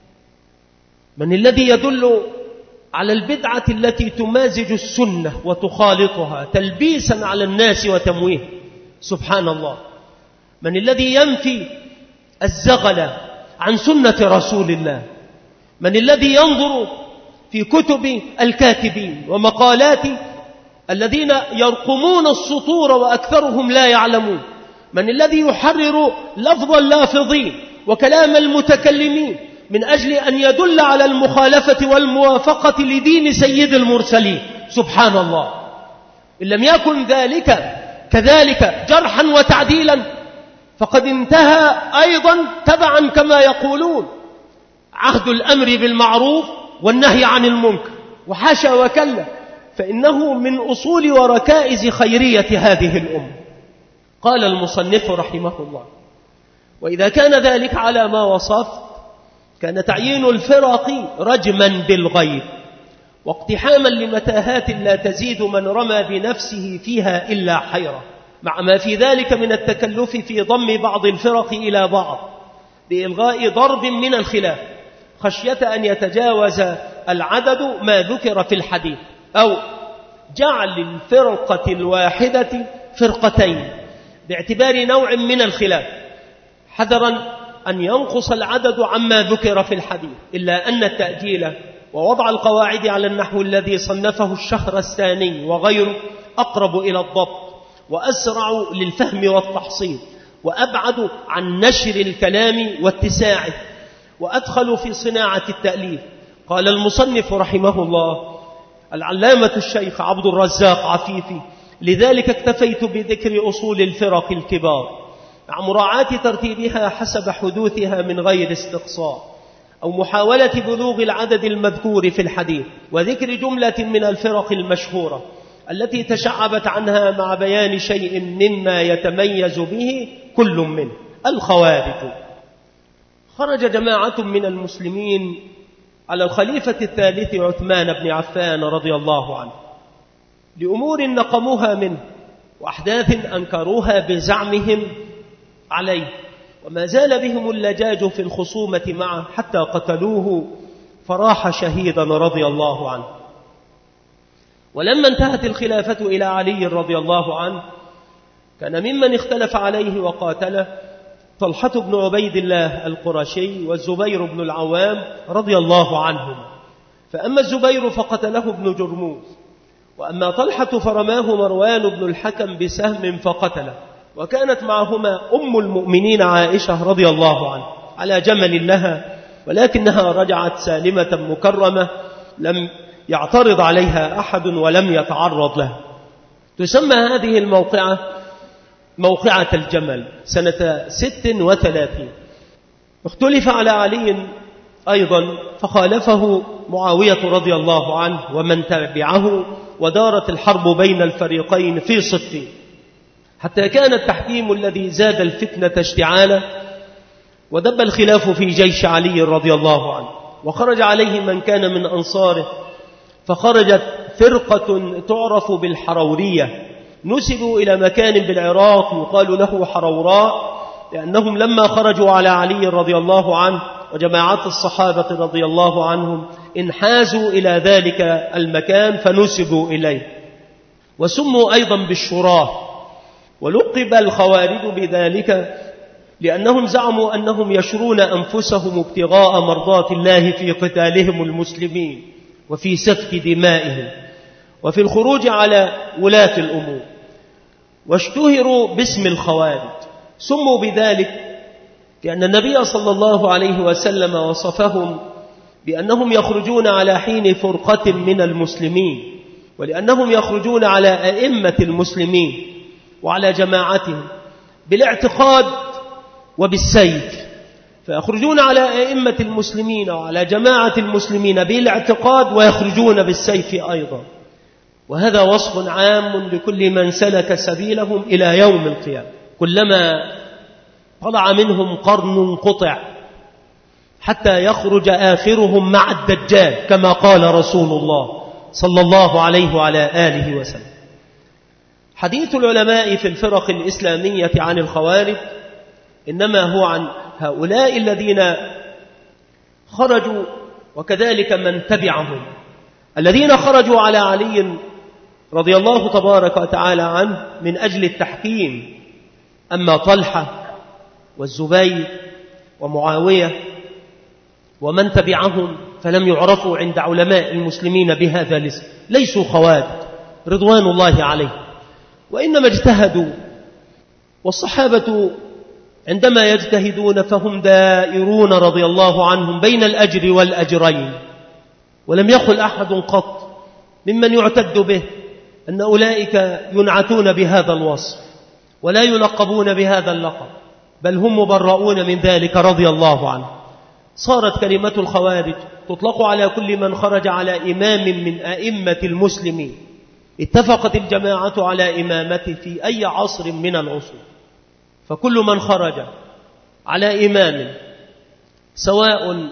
من الذي يدل على البدعة التي تمازج السنة وتخالطها تلبيسا على الناس وتمويه؟ سبحان الله. من الذي ينفي الزغل عن سنة رسول الله؟ من الذي ينظر في كتب الكاتبين ومقالات الذين يرقمون السطور وأكثرهم لا يعلمون؟ من الذي يحرر لفظ اللافظين وكلام المتكلمين من أجل أن يدل على المخالفة والموافقة لدين سيد المرسلين؟ سبحان الله. إن لم يكن ذلك كذلك جرحا وتعديلا فقد انتهى أيضا تبعا كما يقولون عهد الأمر بالمعروف والنهي عن المنكر، وحاشا وكلا، فإنه من أصول وركائز خيرية هذه الأمة. قال المصنف رحمه الله: وإذا كان ذلك على ما وصفت كان تعيين الفرق رجما بالغيب واقتحاما لمتاهات لا تزيد من رمى بنفسه فيها إلا حيرة، مع ما في ذلك من التكلف في ضم بعض الفرق إلى بعض بإلغاء ضرب من الخلاف خشية أن يتجاوز العدد ما ذكر في الحديث، أو جعل الفرقة الواحدة فرقتين باعتبار نوع من الخلاف، حذرا أن ينقص العدد عما ذكر في الحديث، إلا أن التأجيل ووضع القواعد على النحو الذي صنفه الشهرستاني وغيره أقرب إلى الضبط وأسرع للفهم والتحصيل وأبعد عن نشر الكلام واتساعه وأدخل في صناعة التأليف. قال المصنف رحمه الله العلامة الشيخ عبد الرزاق عفيفي: لذلك اكتفيت بذكر أصول الفرق الكبار مع مراعاة ترتيبها حسب حدوثها من غير استقصاء أو محاولة بلوغ العدد المذكور في الحديث، وذكر جملة من الفرق المشهورة التي تشعبت عنها مع بيان شيء مما يتميز به كل منه. الخوارج. خرج جماعة من المسلمين على الخليفة الثالث عثمان بن عفان رضي الله عنه لأمور نقموها منه وأحداث أنكروها بزعمهم عليه، وما زال بهم اللجاج في الخصومة معه حتى قتلوه فراح شهيدا رضي الله عنه. ولما انتهت الخلافة إلى علي رضي الله عنه كان ممن اختلف عليه وقاتله طلحة بن عبيد الله القرشي والزبير بن العوام رضي الله عنهم، فأما الزبير فقتله ابن جرموز، وأما طلحة فرماه مروان بن الحكم بسهم فقتله، وكانت معهما أم المؤمنين عائشة رضي الله عنها على جمل لها، ولكنها رجعت سالمة مكرمة لم يعترض عليها أحد ولم يتعرض لها. تسمى هذه الموقعة موقعة الجمل سنة 36. اختلف على علي أيضا فخالفه معاوية رضي الله عنه ومن تبعه، ودارت الحرب بين الفريقين في صفين، حتى كان التحكيم الذي زاد الفتنة اشتعالا، ودب الخلاف في جيش علي رضي الله عنه، وخرج عليه من كان من أنصاره، فخرجت فرقة تعرف بالحرورية، نسبوا إلى مكان بالعراق يقال له حروراء، لأنهم لما خرجوا على علي رضي الله عنه وجماعات الصحابة رضي الله عنهم انحازوا إلى ذلك المكان فنسبوا إليه، وسموا أيضا بالشراه. ولقب الخوارج بذلك لأنهم زعموا أنهم يشرون أنفسهم ابتغاء مرضات الله في قتالهم المسلمين وفي سفك دمائهم وفي الخروج على ولاة الأمور، واشتهروا باسم الخوارج. سموا بذلك لأن النبي صلى الله عليه وسلم وصفهم بأنهم يخرجون على حين فرقة من المسلمين، ولأنهم يخرجون على أئمة المسلمين وعلى جماعتهم بالاعتقاد وبالسيف، فيخرجون على أئمة المسلمين وعلى جماعة المسلمين بالاعتقاد ويخرجون بالسيف أيضا. وهذا وصف عام لكل من سلك سبيلهم إلى يوم القيامة، كلما طلع منهم قرن قطع حتى يخرج آخرهم مع الدجال كما قال رسول الله صلى الله عليه وعلى آله وسلم. حديث العلماء في الفرق الإسلامية عن الخوارج إنما هو عن هؤلاء الذين خرجوا وكذلك من تبعهم، الذين خرجوا على علي رضي الله تبارك وتعالى عنه من أجل التحكيم. أما طلحة والزبير ومعاوية ومن تبعهم فلم يعرفوا عند علماء المسلمين بهذا الاسم، ليسوا خوارج رضوان الله عليه، وإنما اجتهدوا، والصحابة عندما يجتهدون فهم دائرون رضي الله عنهم بين الأجر والأجرين، ولم يخل أحد قط ممن يعتد به أن أولئك ينعتون بهذا الوصف ولا يلقبون بهذا اللقب، بل هم مبرؤون من ذلك رضي الله عنه. صارت كلمة الخوارج تطلق على كل من خرج على إمام من أئمة المسلمين اتفقت الجماعة على إمامته في أي عصر من العصور، فكل من خرج على إمام سواء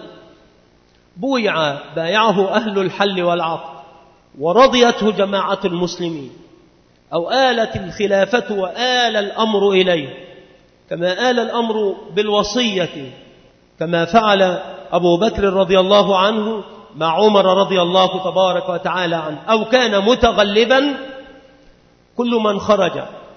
بايعه أهل الحل والعقد ورضيته جماعة المسلمين، أو آلت الخلافة وآل الأمر إليه، كما آل الأمر بالوصية كما فعل أبو بكر رضي الله عنه مع عمر رضي الله تبارك وتعالى عنه أو كان متغلبا، كل من خرج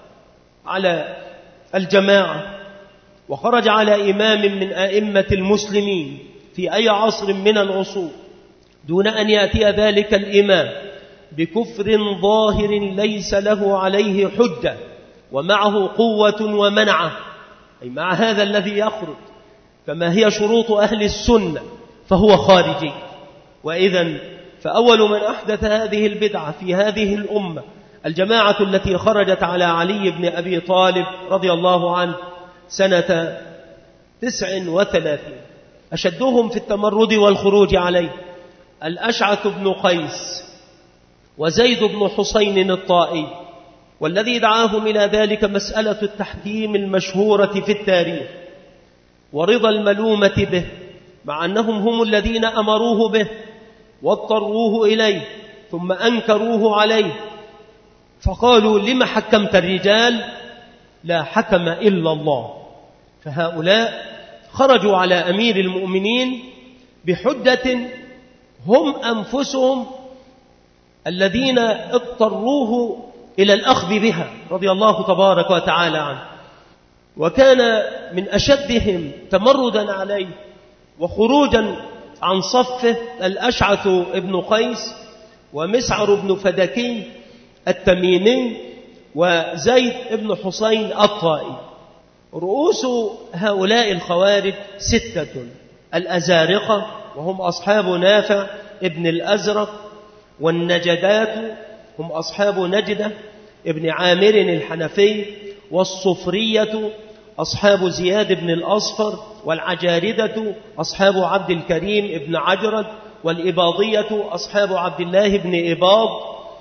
على الجماعة وخرج على إمام من أئمة المسلمين في أي عصر من العصور دون أن يأتي ذلك الإمام بكفر ظاهر ليس له عليه حجة ومعه قوة ومنعة، أي مع هذا الذي يخرج كما هي شروط أهل السنة، فهو خارجي. وإذن فأول من أحدث هذه البدعة في هذه الأمة الجماعة التي خرجت على علي بن أبي طالب رضي الله عنه سنة 39. أشدهم في التمرد والخروج عليه الأشعث بن قيس وزيد بن حسين الطائي، والذي دعاهم إلى ذلك مسألة التحكيم المشهورة في التاريخ ورضا الملومة به، مع أنهم هم الذين أمروه به واضطروه إليه ثم أنكروه عليه، فقالوا لما حكمت الرجال؟ لا حكم إلا الله. فهؤلاء خرجوا على أمير المؤمنين بحجة هم أنفسهم الذين اضطروه إلى الأخذ بها رضي الله تبارك وتعالى عنه. وكان من أشدهم تمردا عليه وخروجا عن صفه الأشعث بن قيس ومسعر بن فدكي التميمي وزيد بن حسين الطائي. رؤوس هؤلاء الخوارج 6: الأزارقة وهم أصحاب نافع ابن الأزرق، والنجدات هم أصحاب نجدة ابن عامر الحنفي، والصفرية أصحاب زياد بن الأصفر، والعجاردة أصحاب عبد الكريم ابن عجرد، والإباضية أصحاب عبد الله بن إباض،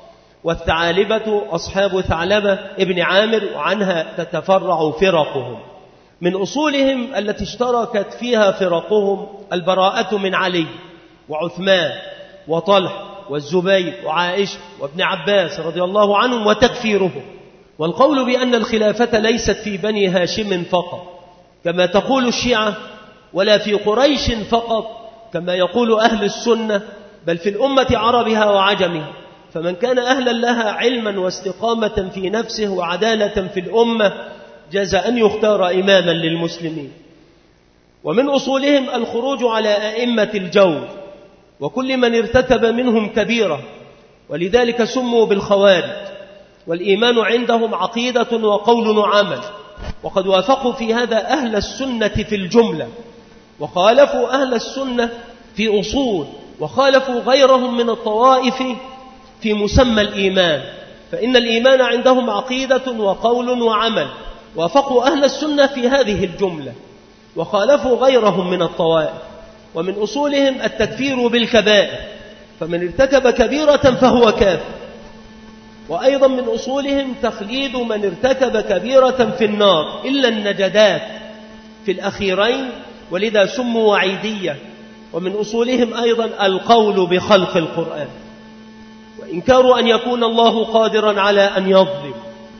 والثعالبة أصحاب ثعلبة ابن عامر، وعنها تتفرع فرقهم. من أصولهم التي اشتركت فيها فرقهم البراءة من علي وعثمان وطلح والزبير وعائشة وابن عباس رضي الله عنهم وتكفيرهم، والقول بأن الخلافة ليست في بني هاشم فقط كما تقول الشيعة، ولا في قريش فقط كما يقول أهل السنة، بل في الأمة عربها وعجمها. فمن كان أهلا لها علما واستقامة في نفسه وعدالة في الأمة جاز أن يختار إماما للمسلمين. ومن أصولهم الخروج على أئمة الجور وكل من ارتكب منهم كبيرة، ولذلك سموا بالخوارج. والإيمان عندهم عقيدة وقول وعمل، وقد وافقوا في هذا أهل السنة في الجملة، وخالفوا أهل السنة في أصول، وخالفوا غيرهم من الطوائف في مسمى الإيمان. فإن الإيمان عندهم عقيدة وقول وعمل، وافقوا أهل السنة في هذه الجملة وخالفوا غيرهم من الطوائف. ومن أصولهم التكفير بالكبائر، فمن ارتكب كبيرة فهو كافر. وأيضا من أصولهم تخليد من ارتكب كبيرة في النار إلا النجدات في الأخيرين، ولذا سموا وعيدية. ومن أصولهم أيضا القول بخلق القرآن، وإنكار أن يكون الله قادرا على أن يظلم،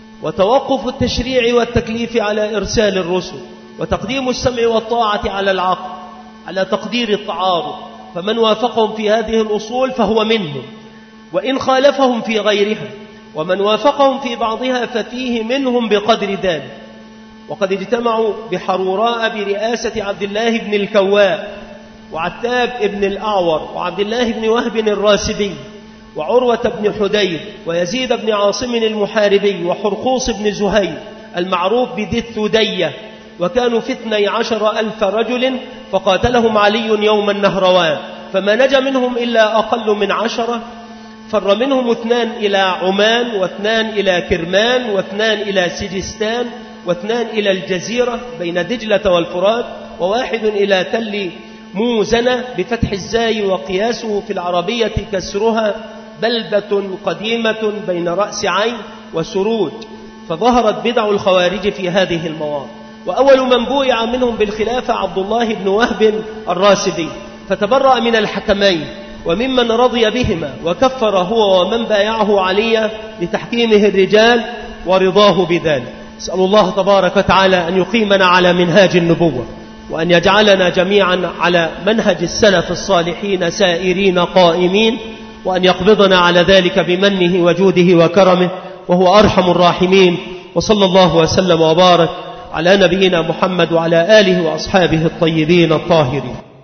وتوقف التشريع والتكليف على إرسال الرسل، وتقديم السمع والطاعة على العقل على تقدير التعارض. فمن وافقهم في هذه الأصول فهو منهم، وإن خالفهم في غيرها، ومن وافقهم في بعضها ففيه منهم بقدر ذلك. وقد اجتمعوا بحروراء برئاسة عبد الله بن الكواء وعتاب بن الأعور وعبد الله بن وهب الراسبي وعروة بن حدير ويزيد بن عاصم المحاربي وحرقوس بن زهير المعروف بذي الثدية، وكانوا 12,000 رجل، فقاتلهم علي يوم النهروان، فما نجا منهم إلا أقل من 10. فر منهم 2 إلى عمان، و2 إلى كرمان، و2 إلى سجستان، و2 إلى الجزيرة بين دجلة والفرات، و1 إلى تل موزنة بفتح الزاي، وقياسه في العربية كسرها، بلدة قديمة بين رأس عين وسروج. فظهرت بدع الخوارج في هذه المواضع. وأول من بويع منهم بالخلافة عبد الله بن وهب الراسبي، فتبرأ من الحكمين وممن رضي بهما، وكفر هو ومن بايعه عليا لتحكيمه الرجال ورضاه بذلك. أسأل الله تبارك وتعالى أن يقيمنا على منهاج النبوة وأن يجعلنا جميعا على منهج السلف الصالحين سائرين قائمين، وأن يقبضنا على ذلك بمنه وجوده وكرمه وهو أرحم الراحمين. وصلى الله وسلم وبارك على نبينا محمد وعلى آله وأصحابه الطيبين الطاهرين.